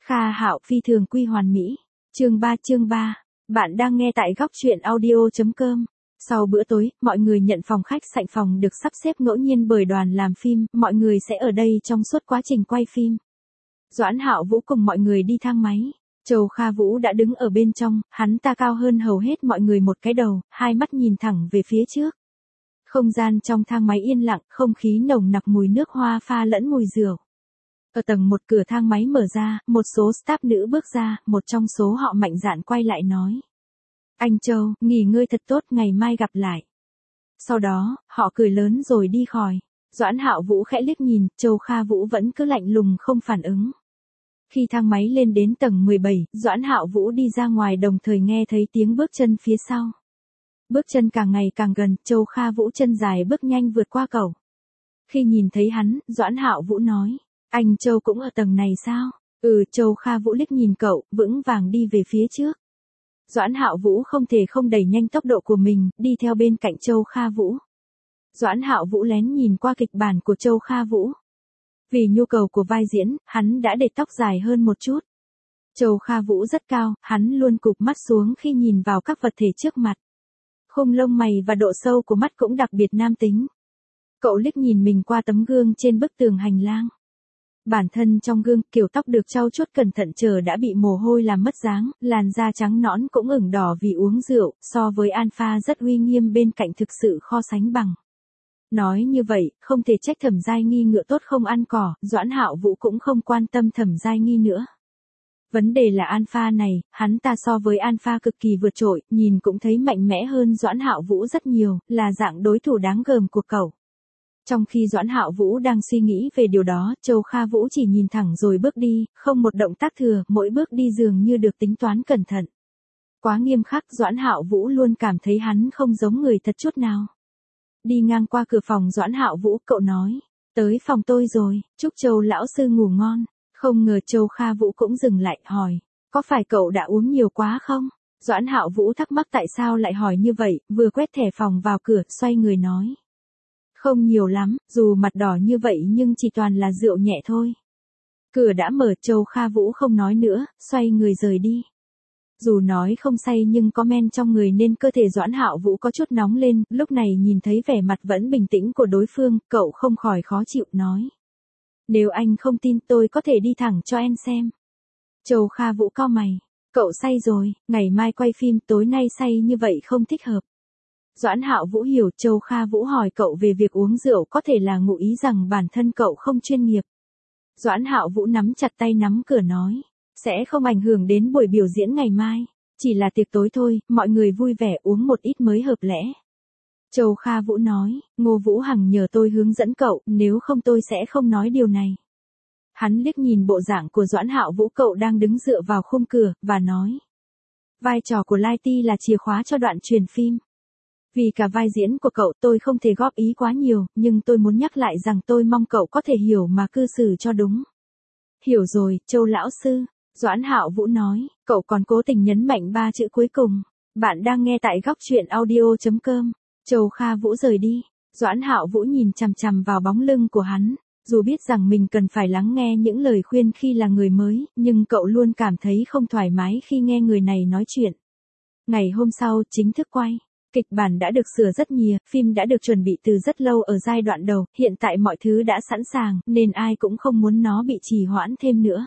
Kha Hạo phi thường quy hoàn mỹ. Chương 3. Bạn đang nghe tại góc truyện audio.com. Sau bữa tối, mọi người nhận phòng khách sảnh phòng được sắp xếp ngẫu nhiên bởi đoàn làm phim, mọi người sẽ ở đây trong suốt quá trình quay phim. Doãn Hạo Vũ cùng mọi người đi thang máy. Châu Kha Vũ đã đứng ở bên trong, hắn ta cao hơn hầu hết mọi người một cái đầu, hai mắt nhìn thẳng về phía trước. Không gian trong thang máy yên lặng, không khí nồng nặc mùi nước hoa pha lẫn mùi rượu. Ở tầng 1 cửa thang máy mở ra, một số staff nữ bước ra, một trong số họ mạnh dạn quay lại nói. Anh Châu, nghỉ ngơi thật tốt, ngày mai gặp lại. Sau đó, họ cười lớn rồi đi khỏi. Doãn Hạo Vũ khẽ liếc nhìn, Châu Kha Vũ vẫn cứ lạnh lùng không phản ứng. Khi thang máy lên đến tầng 17, Doãn Hạo Vũ đi ra ngoài đồng thời nghe thấy tiếng bước chân phía sau. Bước chân càng ngày càng gần, Châu Kha Vũ chân dài bước nhanh vượt qua cầu. Khi nhìn thấy hắn, Doãn Hạo Vũ nói. Anh Châu cũng ở tầng này sao? Châu Kha Vũ liếc nhìn cậu, vững vàng đi về phía trước. Doãn Hạo Vũ không thể không đẩy nhanh tốc độ của mình, đi theo bên cạnh Châu Kha Vũ. Doãn Hạo Vũ lén nhìn qua kịch bản của Châu Kha Vũ. Vì nhu cầu của vai diễn, hắn đã để tóc dài hơn một chút. Châu Kha Vũ rất cao, hắn luôn cụp mắt xuống khi nhìn vào các vật thể trước mặt. Khung lông mày và độ sâu của mắt cũng đặc biệt nam tính. Cậu liếc nhìn mình qua tấm gương trên bức tường hành lang. Bản thân trong gương, kiểu tóc được trau chuốt cẩn thận chờ đã bị mồ hôi làm mất dáng, làn da trắng nõn cũng ửng đỏ vì uống rượu, so với Alpha rất uy nghiêm bên cạnh thực sự khó sánh bằng. Nói như vậy, không thể trách Thẩm Giai Nghi ngựa tốt không ăn cỏ, Doãn Hạo Vũ cũng không quan tâm Thẩm Giai Nghi nữa. Vấn đề là Alpha này, hắn ta so với Alpha cực kỳ vượt trội, nhìn cũng thấy mạnh mẽ hơn Doãn Hạo Vũ rất nhiều, là dạng đối thủ đáng gờm của cậu. Trong khi Doãn Hạo Vũ đang suy nghĩ về điều đó, Châu Kha Vũ chỉ nhìn thẳng rồi bước đi, không một động tác thừa, mỗi bước đi dường như được tính toán cẩn thận. Quá nghiêm khắc, Doãn Hạo Vũ luôn cảm thấy hắn không giống người thật chút nào. Đi ngang qua cửa phòng Doãn Hạo Vũ, cậu nói, tới phòng tôi rồi, chúc Châu lão sư ngủ ngon. Không ngờ Châu Kha Vũ cũng dừng lại, hỏi, có phải cậu đã uống nhiều quá không? Doãn Hạo Vũ thắc mắc tại sao lại hỏi như vậy, vừa quét thẻ phòng vào cửa, xoay người nói. Không nhiều lắm, dù mặt đỏ như vậy nhưng chỉ toàn là rượu nhẹ thôi. Cửa đã mở, Châu Kha Vũ không nói nữa, xoay người rời đi. Dù nói không say nhưng có men trong người nên cơ thể Doãn Hạo Vũ có chút nóng lên, lúc này nhìn thấy vẻ mặt vẫn bình tĩnh của đối phương, cậu không khỏi khó chịu, nói. Nếu anh không tin tôi có thể đi thẳng cho em xem. Châu Kha Vũ cau mày. Cậu say rồi, ngày mai quay phim, tối nay say như vậy không thích hợp. Doãn Hạo Vũ hiểu, Châu Kha Vũ hỏi cậu về việc uống rượu có thể là ngụ ý rằng bản thân cậu không chuyên nghiệp. Doãn Hạo Vũ nắm chặt tay nắm cửa nói. Sẽ không ảnh hưởng đến buổi biểu diễn ngày mai. Chỉ là tiệc tối thôi, mọi người vui vẻ uống một ít mới hợp lẽ. Châu Kha Vũ nói, Ngô Vũ Hằng nhờ tôi hướng dẫn cậu, nếu không tôi sẽ không nói điều này. Hắn liếc nhìn bộ dạng của Doãn Hạo Vũ, cậu đang đứng dựa vào khung cửa, và nói. Vai trò của Lai Ti là chìa khóa cho đoạn truyền phim. Vì cả vai diễn của cậu tôi không thể góp ý quá nhiều, nhưng tôi muốn nhắc lại rằng tôi mong cậu có thể hiểu mà cư xử cho đúng. Hiểu rồi, Châu lão sư. Doãn Hạo Vũ nói, cậu còn cố tình nhấn mạnh 3 chữ cuối cùng. Bạn đang nghe tại góc truyện audio.com. Châu Kha Vũ rời đi. Doãn Hạo Vũ nhìn chằm chằm vào bóng lưng của hắn. Dù biết rằng mình cần phải lắng nghe những lời khuyên khi là người mới, nhưng cậu luôn cảm thấy không thoải mái khi nghe người này nói chuyện. Ngày hôm sau, chính thức quay. Kịch bản đã được sửa rất nhiều, phim đã được chuẩn bị từ rất lâu ở giai đoạn đầu, hiện tại mọi thứ đã sẵn sàng, nên ai cũng không muốn nó bị trì hoãn thêm nữa.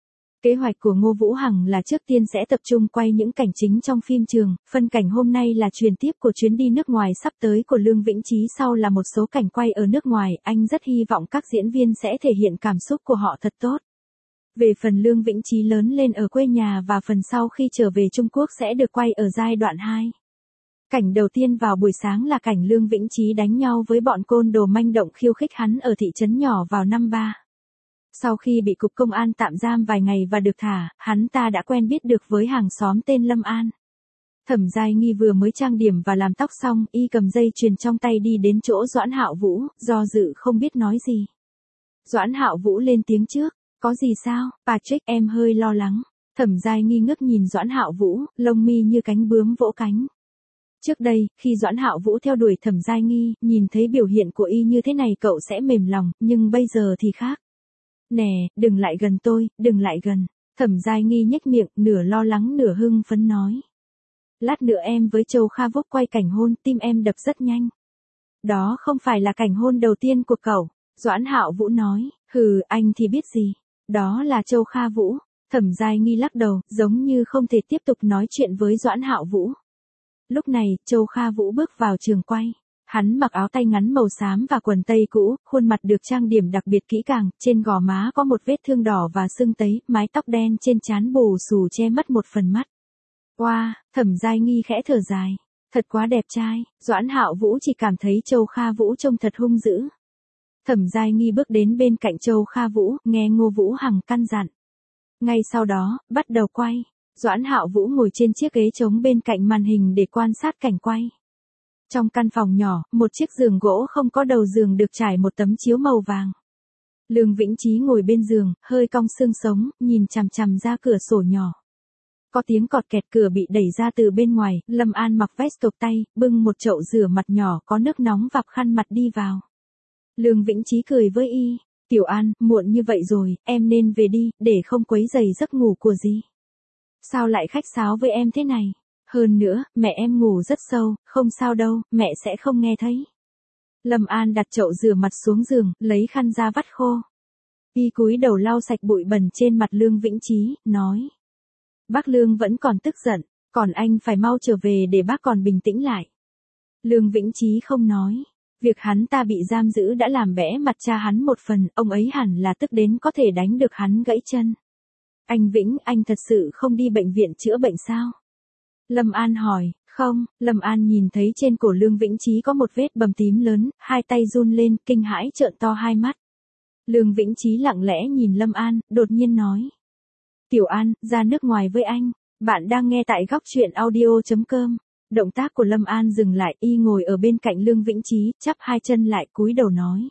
Kế hoạch của Ngô Vũ Hằng là trước tiên sẽ tập trung quay những cảnh chính trong phim trường, phân cảnh hôm nay là truyền tiếp của chuyến đi nước ngoài sắp tới của Lương Vĩnh Chí, sau là một số cảnh quay ở nước ngoài, anh rất hy vọng các diễn viên sẽ thể hiện cảm xúc của họ thật tốt. Về phần Lương Vĩnh Chí lớn lên ở quê nhà và phần sau khi trở về Trung Quốc sẽ được quay ở giai đoạn 2. Cảnh đầu tiên vào buổi sáng là cảnh Lương Vĩnh Chí đánh nhau với bọn côn đồ manh động khiêu khích hắn ở thị trấn nhỏ vào năm 3. Sau khi bị cục công an tạm giam vài ngày và được thả, hắn ta đã quen biết được với hàng xóm tên Lâm An. Thẩm Giai Nghi vừa mới trang điểm và làm tóc xong, y cầm dây chuyền trong tay đi đến chỗ Doãn Hạo Vũ, do dự không biết nói gì. Doãn Hạo Vũ lên tiếng trước, có gì sao, Patrick, em hơi lo lắng. Thẩm Giai Nghi ngước nhìn Doãn Hạo Vũ, lông mi như cánh bướm vỗ cánh. Trước đây, khi Doãn Hạo Vũ theo đuổi Thẩm Giai Nghi, nhìn thấy biểu hiện của y như thế này cậu sẽ mềm lòng, nhưng bây giờ thì khác. Nè, đừng lại gần tôi, đừng lại gần. Thẩm Giai Nghi nhếch miệng, nửa lo lắng nửa hưng phấn nói. Lát nữa em với Châu Kha Vũ quay cảnh hôn, tim em đập rất nhanh. Đó không phải là cảnh hôn đầu tiên của cậu, Doãn Hạo Vũ nói, hừ, anh thì biết gì. Đó là Châu Kha Vũ. Thẩm Giai Nghi lắc đầu, giống như không thể tiếp tục nói chuyện với Doãn Hạo Vũ. Lúc này, Châu Kha Vũ bước vào trường quay. Hắn mặc áo tay ngắn màu xám và quần tây cũ, khuôn mặt được trang điểm đặc biệt kỹ càng, trên gò má có một vết thương đỏ và sưng tấy, mái tóc đen trên trán bù xù che mất một phần mắt. Wow, Thẩm Giai Nghi khẽ thở dài. Thật quá đẹp trai, Doãn Hạo Vũ chỉ cảm thấy Châu Kha Vũ trông thật hung dữ. Thẩm Giai Nghi bước đến bên cạnh Châu Kha Vũ, nghe Ngô Vũ Hằng căn dặn. Ngay sau đó, bắt đầu quay. Doãn Hạo Vũ ngồi trên chiếc ghế trống bên cạnh màn hình để quan sát cảnh quay. Trong căn phòng nhỏ, một chiếc giường gỗ không có đầu giường được trải một tấm chiếu màu vàng. Lương Vĩnh Chí ngồi bên giường, hơi cong xương sống, nhìn chằm chằm ra cửa sổ nhỏ. Có tiếng cọt kẹt, cửa bị đẩy ra từ bên ngoài, Lâm An mặc vest cộc tay, bưng một chậu rửa mặt nhỏ có nước nóng vạp khăn mặt đi vào. Lương Vĩnh Chí cười với y, Tiểu An, muộn như vậy rồi, em nên về đi, để không quấy rầy giấc ngủ của dì. Sao lại khách sáo với em thế này? Hơn nữa, mẹ em ngủ rất sâu, không sao đâu, mẹ sẽ không nghe thấy. Lâm An đặt chậu rửa mặt xuống giường, lấy khăn ra vắt khô. Y cúi đầu lau sạch bụi bẩn trên mặt Lương Vĩnh Chí, nói. Bác Lương vẫn còn tức giận, còn anh phải mau trở về để bác còn bình tĩnh lại. Lương Vĩnh Chí không nói. Việc hắn ta bị giam giữ đã làm bẽ mặt cha hắn một phần, ông ấy hẳn là tức đến có thể đánh được hắn gãy chân. Anh Vĩnh, anh thật sự không đi bệnh viện chữa bệnh sao? Lâm An hỏi, không, Lâm An nhìn thấy trên cổ Lương Vĩnh Chí có một vết bầm tím lớn, hai tay run lên, kinh hãi trợn to hai mắt. Lương Vĩnh Chí lặng lẽ nhìn Lâm An, đột nhiên nói. Tiểu An, ra nước ngoài với anh, bạn đang nghe tại góc truyện audio.com. Động tác của Lâm An dừng lại, y ngồi ở bên cạnh Lương Vĩnh Chí, chắp hai chân lại cúi đầu nói.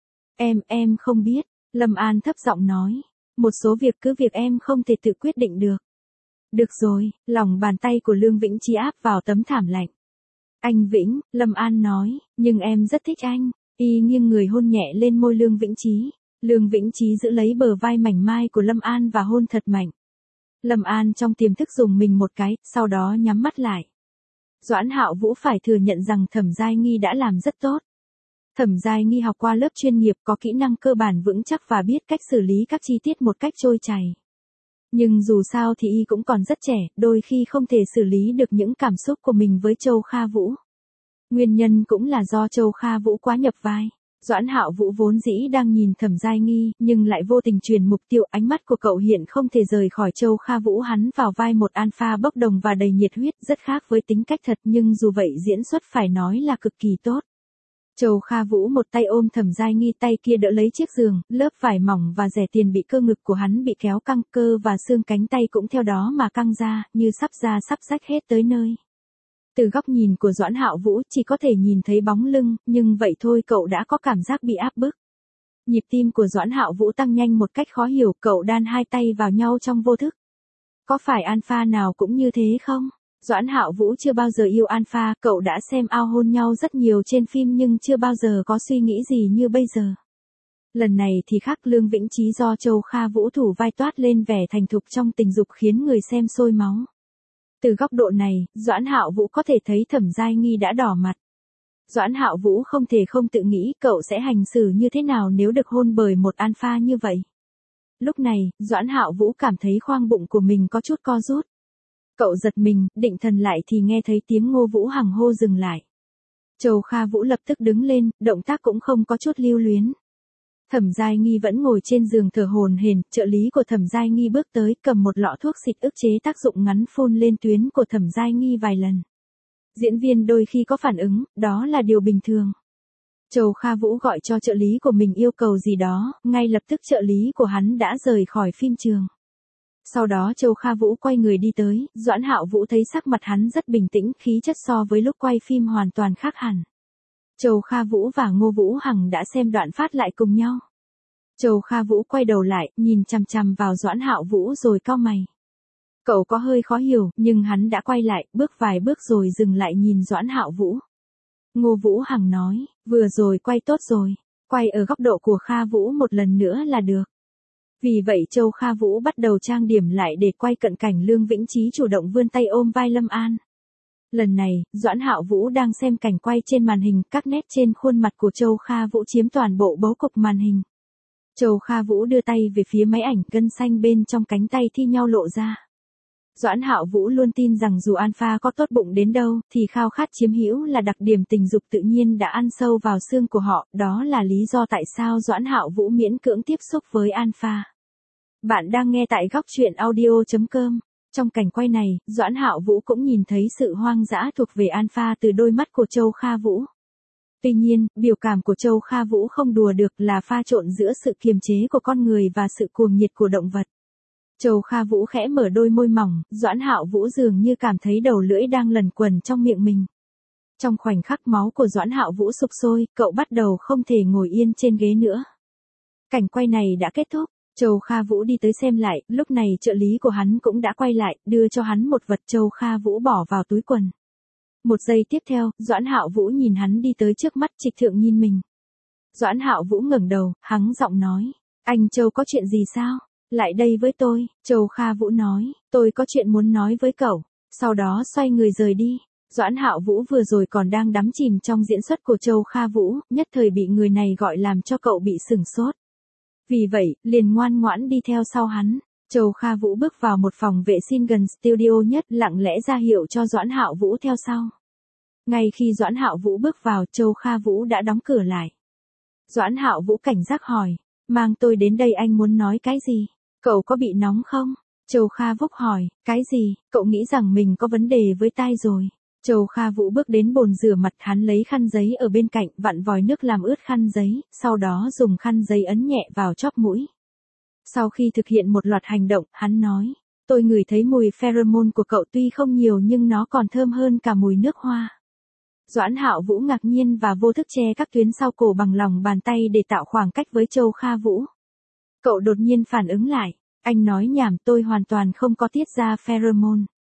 Em không biết, Lâm An thấp giọng nói. Một số việc cứ việc em không thể tự quyết định được. Được rồi, lòng bàn tay của Lương Vĩnh Chí áp vào tấm thảm lạnh. Anh Vĩnh, Lâm An nói, nhưng em rất thích anh. Y nghiêng người hôn nhẹ lên môi Lương Vĩnh Chí. Lương Vĩnh Chí giữ lấy bờ vai mảnh mai của Lâm An và hôn thật mạnh. Lâm An trong tiềm thức dùng mình một cái, sau đó nhắm mắt lại. Doãn Hạo Vũ phải thừa nhận rằng Thẩm Giai Nghi đã làm rất tốt. Thẩm Giai Nghi học qua lớp chuyên nghiệp, có kỹ năng cơ bản vững chắc và biết cách xử lý các chi tiết một cách trôi chảy. Nhưng dù sao thì y cũng còn rất trẻ, đôi khi không thể xử lý được những cảm xúc của mình với Châu Kha Vũ. Nguyên nhân cũng là do Châu Kha Vũ quá nhập vai. Doãn Hạo Vũ vốn dĩ đang nhìn Thẩm Giai Nghi, nhưng lại vô tình truyền mục tiêu, ánh mắt của cậu hiện không thể rời khỏi Châu Kha Vũ, hắn vào vai một alpha bốc đồng và đầy nhiệt huyết, rất khác với tính cách thật, nhưng dù vậy diễn xuất phải nói là cực kỳ tốt. Châu Kha Vũ một tay ôm Thẩm Giai Nghi, tay kia đỡ lấy chiếc giường, lớp vải mỏng và rẻ tiền bị cơ ngực của hắn bị kéo căng, cơ và xương cánh tay cũng theo đó mà căng ra, như sắp rách hết tới nơi. Từ góc nhìn của Doãn Hạo Vũ chỉ có thể nhìn thấy bóng lưng, nhưng vậy thôi cậu đã có cảm giác bị áp bức. Nhịp tim của Doãn Hạo Vũ tăng nhanh một cách khó hiểu, cậu đan hai tay vào nhau trong vô thức. Có phải alpha nào cũng như thế không? Doãn Hạo Vũ chưa bao giờ yêu alpha, cậu đã xem ao hôn nhau rất nhiều trên phim nhưng chưa bao giờ có suy nghĩ gì như bây giờ. Lần này thì khác, Lương Vĩnh Chí do Châu Kha Vũ thủ vai toát lên vẻ thành thục trong tình dục khiến người xem sôi máu. Từ góc độ này, Doãn Hạo Vũ có thể thấy Thẩm Giai Nghi đã đỏ mặt. Doãn Hạo Vũ không thể không tự nghĩ cậu sẽ hành xử như thế nào nếu được hôn bởi một alpha như vậy. Lúc này, Doãn Hạo Vũ cảm thấy khoang bụng của mình có chút co rút. Cậu giật mình, định thần lại thì nghe thấy tiếng Ngô Vũ Hằng hô dừng lại. Châu Kha Vũ lập tức đứng lên, động tác cũng không có chút lưu luyến. Thẩm Giai Nghi vẫn ngồi trên giường thở hổn hển, trợ lý của Thẩm Giai Nghi bước tới, cầm một lọ thuốc xịt ức chế tác dụng ngắn phun lên tuyến của Thẩm Giai Nghi vài lần. Diễn viên đôi khi có phản ứng, đó là điều bình thường. Châu Kha Vũ gọi cho trợ lý của mình yêu cầu gì đó, ngay lập tức trợ lý của hắn đã rời khỏi phim trường. Sau đó Châu Kha Vũ quay người đi tới, Doãn Hạo Vũ thấy sắc mặt hắn rất bình tĩnh, khí chất so với lúc quay phim hoàn toàn khác hẳn. Châu Kha Vũ và Ngô Vũ Hằng đã xem đoạn phát lại cùng nhau. Châu Kha Vũ quay đầu lại, nhìn chằm chằm vào Doãn Hạo Vũ rồi cau mày. Cậu có hơi khó hiểu, nhưng hắn đã quay lại, bước vài bước rồi dừng lại nhìn Doãn Hạo Vũ. Ngô Vũ Hằng nói, vừa rồi quay tốt rồi, quay ở góc độ của Kha Vũ một lần nữa là được. Vì vậy Châu Kha Vũ bắt đầu trang điểm lại để quay cận cảnh Lương Vĩnh Chí chủ động vươn tay ôm vai Lâm An. Lần này, Doãn Hạo Vũ đang xem cảnh quay trên màn hình, các nét trên khuôn mặt của Châu Kha Vũ chiếm toàn bộ bố cục màn hình. Châu Kha Vũ đưa tay về phía máy ảnh, gân xanh bên trong cánh tay thi nhau lộ ra. Doãn Hạo Vũ luôn tin rằng dù alpha có tốt bụng đến đâu, thì khao khát chiếm hữu là đặc điểm tình dục tự nhiên đã ăn sâu vào xương của họ, đó là lý do tại sao Doãn Hạo Vũ miễn cưỡng tiếp xúc với alpha. Bạn đang nghe tại góc truyện audio.com. Trong cảnh quay này, Doãn Hạo Vũ cũng nhìn thấy sự hoang dã thuộc về alpha từ đôi mắt của Châu Kha Vũ. Tuy nhiên, biểu cảm của Châu Kha Vũ không đùa được, là pha trộn giữa sự kiềm chế của con người và sự cuồng nhiệt của động vật. Châu Kha Vũ khẽ mở đôi môi mỏng, Doãn Hạo Vũ dường như cảm thấy đầu lưỡi đang lẩn quẩn trong miệng mình. Trong khoảnh khắc máu của Doãn Hạo Vũ sục sôi, cậu bắt đầu không thể ngồi yên trên ghế nữa. Cảnh quay này đã kết thúc, Châu Kha Vũ đi tới xem lại, lúc này trợ lý của hắn cũng đã quay lại, đưa cho hắn một vật Châu Kha Vũ bỏ vào túi quần. Một giây tiếp theo, Doãn Hạo Vũ nhìn hắn đi tới trước mắt, Trịch Thượng nhìn mình. Doãn Hạo Vũ ngẩng đầu, hắng giọng nói, anh Châu có chuyện gì sao? Lại đây với tôi, Châu Kha Vũ nói, tôi có chuyện muốn nói với cậu, sau đó xoay người rời đi. Doãn Hạo Vũ vừa rồi còn đang đắm chìm trong diễn xuất của Châu Kha Vũ, nhất thời bị người này gọi làm cho cậu bị sửng sốt. Vì vậy, liền ngoan ngoãn đi theo sau hắn. Châu Kha Vũ bước vào một phòng vệ sinh gần studio nhất, lặng lẽ ra hiệu cho Doãn Hạo Vũ theo sau. Ngay khi Doãn Hạo Vũ bước vào, Châu Kha Vũ đã đóng cửa lại. Doãn Hạo Vũ cảnh giác hỏi, mang tôi đến đây anh muốn nói cái gì? Cậu có bị nóng không? Châu Kha Vũ hỏi, cái gì? Cậu nghĩ rằng mình có vấn đề với tai rồi. Châu Kha Vũ bước đến bồn rửa mặt, hắn lấy khăn giấy ở bên cạnh, vặn vòi nước làm ướt khăn giấy, sau đó dùng khăn giấy ấn nhẹ vào chóp mũi. Sau khi thực hiện một loạt hành động, hắn nói, tôi ngửi thấy mùi pheromone của cậu tuy không nhiều nhưng nó còn thơm hơn cả mùi nước hoa. Doãn Hạo Vũ ngạc nhiên và vô thức che các tuyến sau cổ bằng lòng bàn tay để tạo khoảng cách với Châu Kha Vũ. Cậu đột nhiên phản ứng lại, anh nói nhảm, tôi hoàn toàn không có tiết ra pheromone.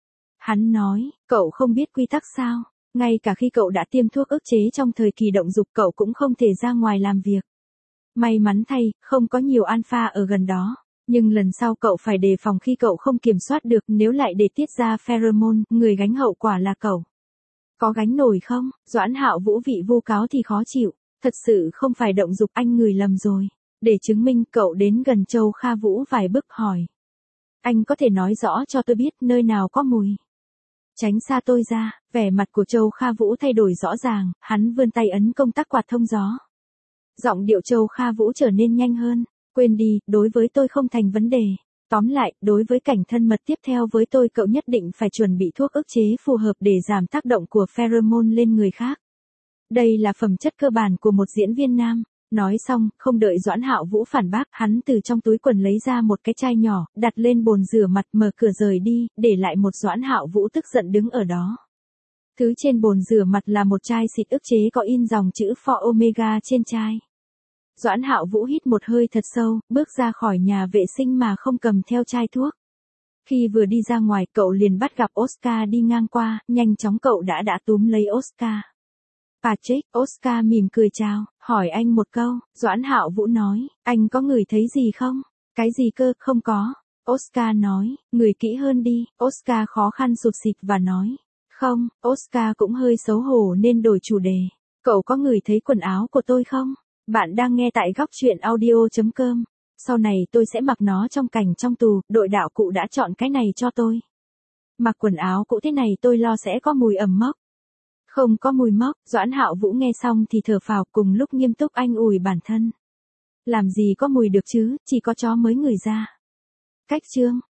Hắn nói, cậu không biết quy tắc sao? Ngay cả khi cậu đã tiêm thuốc ức chế trong thời kỳ động dục cậu cũng không thể ra ngoài làm việc. May mắn thay, không có nhiều alpha ở gần đó. Nhưng lần sau cậu phải đề phòng khi cậu không kiểm soát được, nếu lại để tiết ra pheromone, người gánh hậu quả là cậu. Có gánh nổi không? Doãn Hạo Vũ vị vu cáo thì khó chịu. Thật sự không phải động dục, anh ngửi lầm rồi. Để chứng minh, cậu đến gần Châu Kha Vũ vài bước hỏi. Anh có thể nói rõ cho tôi biết nơi nào có mùi. Tránh xa tôi ra, vẻ mặt của Châu Kha Vũ thay đổi rõ ràng, hắn vươn tay ấn công tắc quạt thông gió. Giọng điệu Châu Kha Vũ trở nên nhanh hơn, quên đi, đối với tôi không thành vấn đề. Tóm lại, đối với cảnh thân mật tiếp theo với tôi cậu nhất định phải chuẩn bị thuốc ức chế phù hợp để giảm tác động của pheromone lên người khác. Đây là phẩm chất cơ bản của một diễn viên nam. Nói xong, không đợi Doãn Hạo Vũ phản bác, hắn từ trong túi quần lấy ra một cái chai nhỏ, đặt lên bồn rửa mặt, mở cửa rời đi, để lại một Doãn Hạo Vũ tức giận đứng ở đó. Thứ trên bồn rửa mặt là một chai xịt ức chế có in dòng chữ For Omega trên chai. Doãn Hạo Vũ hít một hơi thật sâu, bước ra khỏi nhà vệ sinh mà không cầm theo chai thuốc. Khi vừa đi ra ngoài, cậu liền bắt gặp Oscar đi ngang qua, nhanh chóng cậu đã túm lấy Oscar. Patrick, Oscar mỉm cười chào, hỏi anh một câu, Doãn Hạo Vũ nói, anh có ngửi thấy gì không? Cái gì cơ, không có. Oscar nói, ngửi kỹ hơn đi, Oscar khó khăn sụt sịt và nói, không, Oscar cũng hơi xấu hổ nên đổi chủ đề. Cậu có ngửi thấy quần áo của tôi không? Bạn đang nghe tại góc truyện audio.com. Sau này tôi sẽ mặc nó trong cảnh trong tù, đội đạo cụ đã chọn cái này cho tôi. Mặc quần áo cũ thế này tôi lo sẽ có mùi ẩm mốc. Không có mùi mốc, Doãn Hạo Vũ nghe xong thì thở phào, cùng lúc nghiêm túc anh ủi bản thân. Làm gì có mùi được chứ, chỉ có chó mới ngửi ra. Cách chương